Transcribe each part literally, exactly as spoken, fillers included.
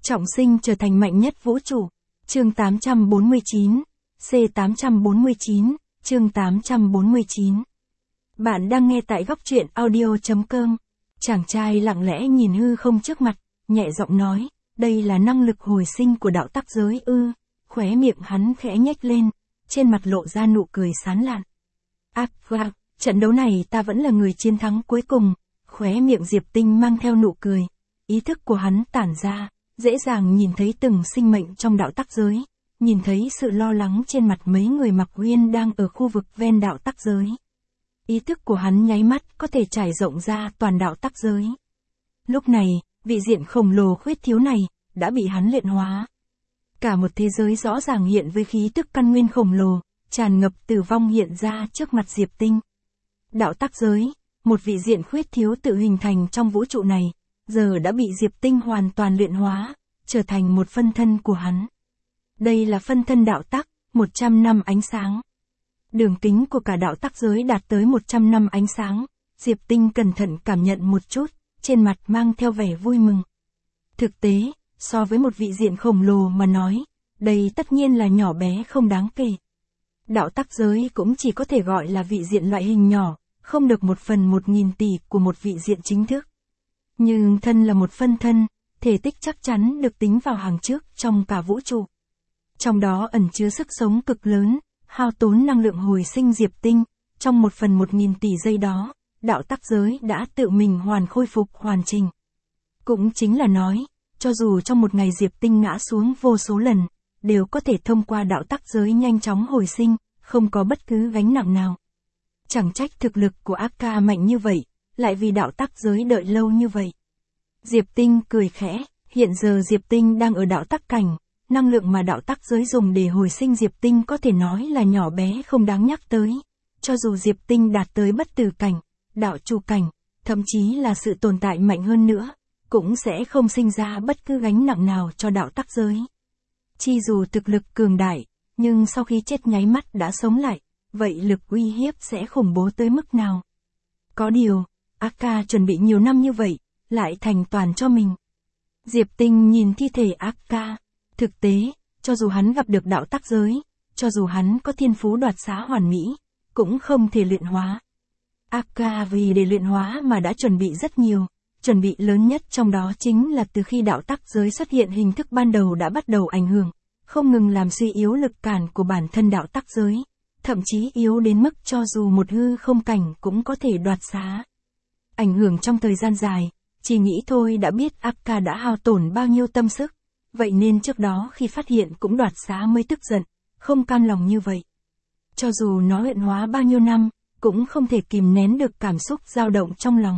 Trọng sinh trở thành mạnh nhất vũ trụ. Chương tám trăm bốn mươi chín. C tám trăm bốn mươi chín. Chương tám trăm bốn mươi chín. Bạn đang nghe tại góc truyện audio chấm com. Chàng trai lặng lẽ nhìn hư không trước mặt, nhẹ giọng nói, đây là năng lực hồi sinh của đạo tắc giới ư. Khóe miệng hắn khẽ nhếch lên, trên mặt lộ ra nụ cười sán lạn. Ác va, trận đấu này ta vẫn là người chiến thắng cuối cùng. Khóe miệng Diệp Tinh mang theo nụ cười. Ý thức của hắn tản ra, dễ dàng nhìn thấy từng sinh mệnh trong đạo tắc giới, nhìn thấy sự lo lắng trên mặt mấy người mặc uyên đang ở khu vực ven đạo tắc giới. Ý thức của hắn nháy mắt có thể trải rộng ra toàn đạo tắc giới. Lúc này, vị diện khổng lồ khuyết thiếu này, đã bị hắn luyện hóa. Cả một thế giới rõ ràng hiện với khí tức căn nguyên khổng lồ, tràn ngập tử vong hiện ra trước mặt Diệp Tinh. Đạo tắc giới, một vị diện khuyết thiếu tự hình thành trong vũ trụ này, giờ đã bị Diệp Tinh hoàn toàn luyện hóa, trở thành một phân thân của hắn. Đây là phân thân đạo tắc, một trăm năm ánh sáng. Đường kính của cả đạo tắc giới đạt tới một trăm năm ánh sáng, Diệp Tinh cẩn thận cảm nhận một chút, trên mặt mang theo vẻ vui mừng. Thực tế, so với một vị diện khổng lồ mà nói, đây tất nhiên là nhỏ bé không đáng kể. Đạo tắc giới cũng chỉ có thể gọi là vị diện loại hình nhỏ, không được một phần một nghìn tỷ của một vị diện chính thức. Nhưng thân là một phân thân, thể tích chắc chắn được tính vào hàng trước trong cả vũ trụ. Trong đó ẩn chứa sức sống cực lớn, hao tốn năng lượng hồi sinh Diệp Tinh, trong một phần một nghìn tỷ giây đó, đạo tắc giới đã tự mình hoàn khôi phục hoàn chỉnh. Cũng chính là nói, cho dù trong một ngày Diệp Tinh ngã xuống vô số lần, đều có thể thông qua đạo tắc giới nhanh chóng hồi sinh, không có bất cứ gánh nặng nào. Chẳng trách thực lực của ác ca mạnh như vậy, lại vì đạo tắc giới đợi lâu như vậy. Diệp Tinh cười khẽ, hiện giờ Diệp Tinh đang ở đạo tắc cảnh, năng lượng mà đạo tắc giới dùng để hồi sinh Diệp Tinh có thể nói là nhỏ bé không đáng nhắc tới. Cho dù Diệp Tinh đạt tới bất tử cảnh, đạo chủ cảnh, thậm chí là sự tồn tại mạnh hơn nữa, cũng sẽ không sinh ra bất cứ gánh nặng nào cho đạo tắc giới. Chi dù thực lực cường đại, nhưng sau khi chết nháy mắt đã sống lại, vậy lực uy hiếp sẽ khủng bố tới mức nào? Có điều, ác ca chuẩn bị nhiều năm như vậy, lại thành toàn cho mình. Diệp Tinh nhìn thi thể ác ca. Thực tế, cho dù hắn gặp được đạo tắc giới, cho dù hắn có thiên phú đoạt xá hoàn mỹ, cũng không thể luyện hóa. Ác ca vì để luyện hóa mà đã chuẩn bị rất nhiều, chuẩn bị lớn nhất trong đó chính là từ khi đạo tắc giới xuất hiện hình thức ban đầu đã bắt đầu ảnh hưởng, không ngừng làm suy yếu lực cản của bản thân đạo tắc giới, thậm chí yếu đến mức cho dù một hư không cảnh cũng có thể đoạt xá. Ảnh hưởng trong thời gian dài, chỉ nghĩ thôi đã biết ác ca đã hao tổn bao nhiêu tâm sức, vậy nên trước đó khi phát hiện cũng đoạt xá mới tức giận, không cam lòng như vậy. Cho dù nó luyện hóa bao nhiêu năm, cũng không thể kìm nén được cảm xúc dao động trong lòng.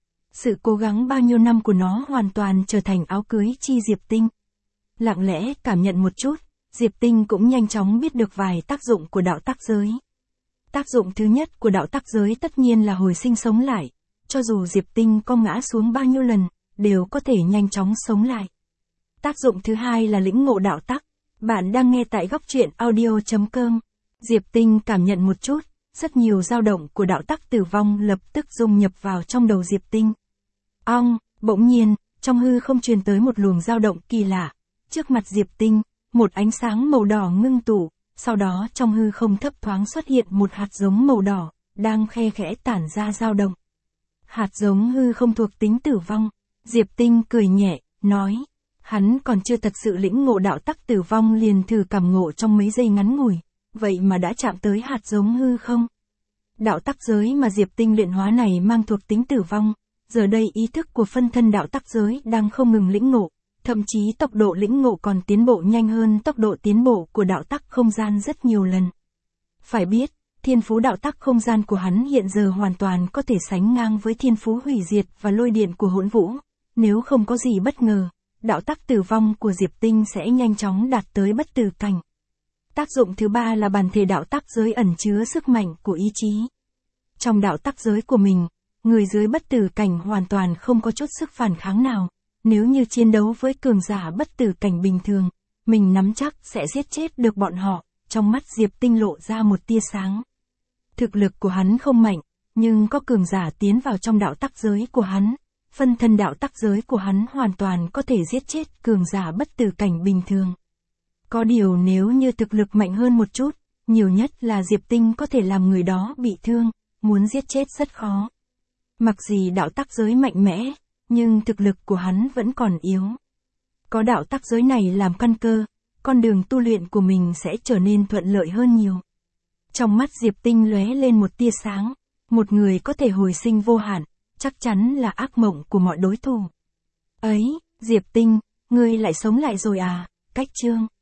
Sự cố gắng bao nhiêu năm của nó hoàn toàn trở thành áo cưới chi Diệp Tinh. Lặng lẽ cảm nhận một chút, Diệp Tinh cũng nhanh chóng biết được vài tác dụng của đạo tắc giới. Tác dụng thứ nhất của đạo tắc giới tất nhiên là hồi sinh sống lại. Cho dù Diệp Tinh có ngã xuống bao nhiêu lần, đều có thể nhanh chóng sống lại. Tác dụng thứ hai là lĩnh ngộ đạo tắc. Bạn đang nghe tại góc truyện audio chấm com. Diệp Tinh cảm nhận một chút, rất nhiều dao động của đạo tắc tử vong lập tức dung nhập vào trong đầu Diệp Tinh. Ong, bỗng nhiên, trong hư không truyền tới một luồng dao động kỳ lạ. Trước mặt Diệp Tinh, một ánh sáng màu đỏ ngưng tụ, sau đó trong hư không thấp thoáng xuất hiện một hạt giống màu đỏ, đang khe khẽ tản ra dao động. Hạt giống hư không thuộc tính tử vong. Diệp Tinh cười nhẹ, nói, hắn còn chưa thật sự lĩnh ngộ đạo tắc tử vong liền thử cảm ngộ trong mấy giây ngắn ngủi, vậy mà đã chạm tới hạt giống hư không. Đạo tắc giới mà Diệp Tinh luyện hóa này mang thuộc tính tử vong, giờ đây ý thức của phân thân đạo tắc giới đang không ngừng lĩnh ngộ, thậm chí tốc độ lĩnh ngộ còn tiến bộ nhanh hơn tốc độ tiến bộ của đạo tắc không gian rất nhiều lần. Phải biết, thiên phú đạo tắc không gian của hắn hiện giờ hoàn toàn có thể sánh ngang với thiên phú hủy diệt và lôi điện của hỗn vũ. Nếu không có gì bất ngờ, đạo tắc tử vong của Diệp Tinh sẽ nhanh chóng đạt tới bất tử cảnh. Tác dụng thứ ba là bản thể đạo tắc giới ẩn chứa sức mạnh của ý chí. Trong đạo tắc giới của mình, người dưới bất tử cảnh hoàn toàn không có chút sức phản kháng nào. Nếu như chiến đấu với cường giả bất tử cảnh bình thường, mình nắm chắc sẽ giết chết được bọn họ. Trong mắt Diệp Tinh lộ ra một tia sáng. Thực lực của hắn không mạnh, nhưng có cường giả tiến vào trong đạo tắc giới của hắn, phân thân đạo tắc giới của hắn hoàn toàn có thể giết chết cường giả bất tử cảnh bình thường. Có điều nếu như thực lực mạnh hơn một chút, nhiều nhất là Diệp Tinh có thể làm người đó bị thương, muốn giết chết rất khó. Mặc gì đạo tắc giới mạnh mẽ, nhưng thực lực của hắn vẫn còn yếu. Có đạo tắc giới này làm căn cơ, con đường tu luyện của mình sẽ trở nên thuận lợi hơn nhiều. Trong mắt Diệp Tinh lóe lên một tia sáng, một người có thể hồi sinh vô hạn, chắc chắn là ác mộng của mọi đối thủ. Ấy, Diệp Tinh, ngươi lại sống lại rồi à, cách chương.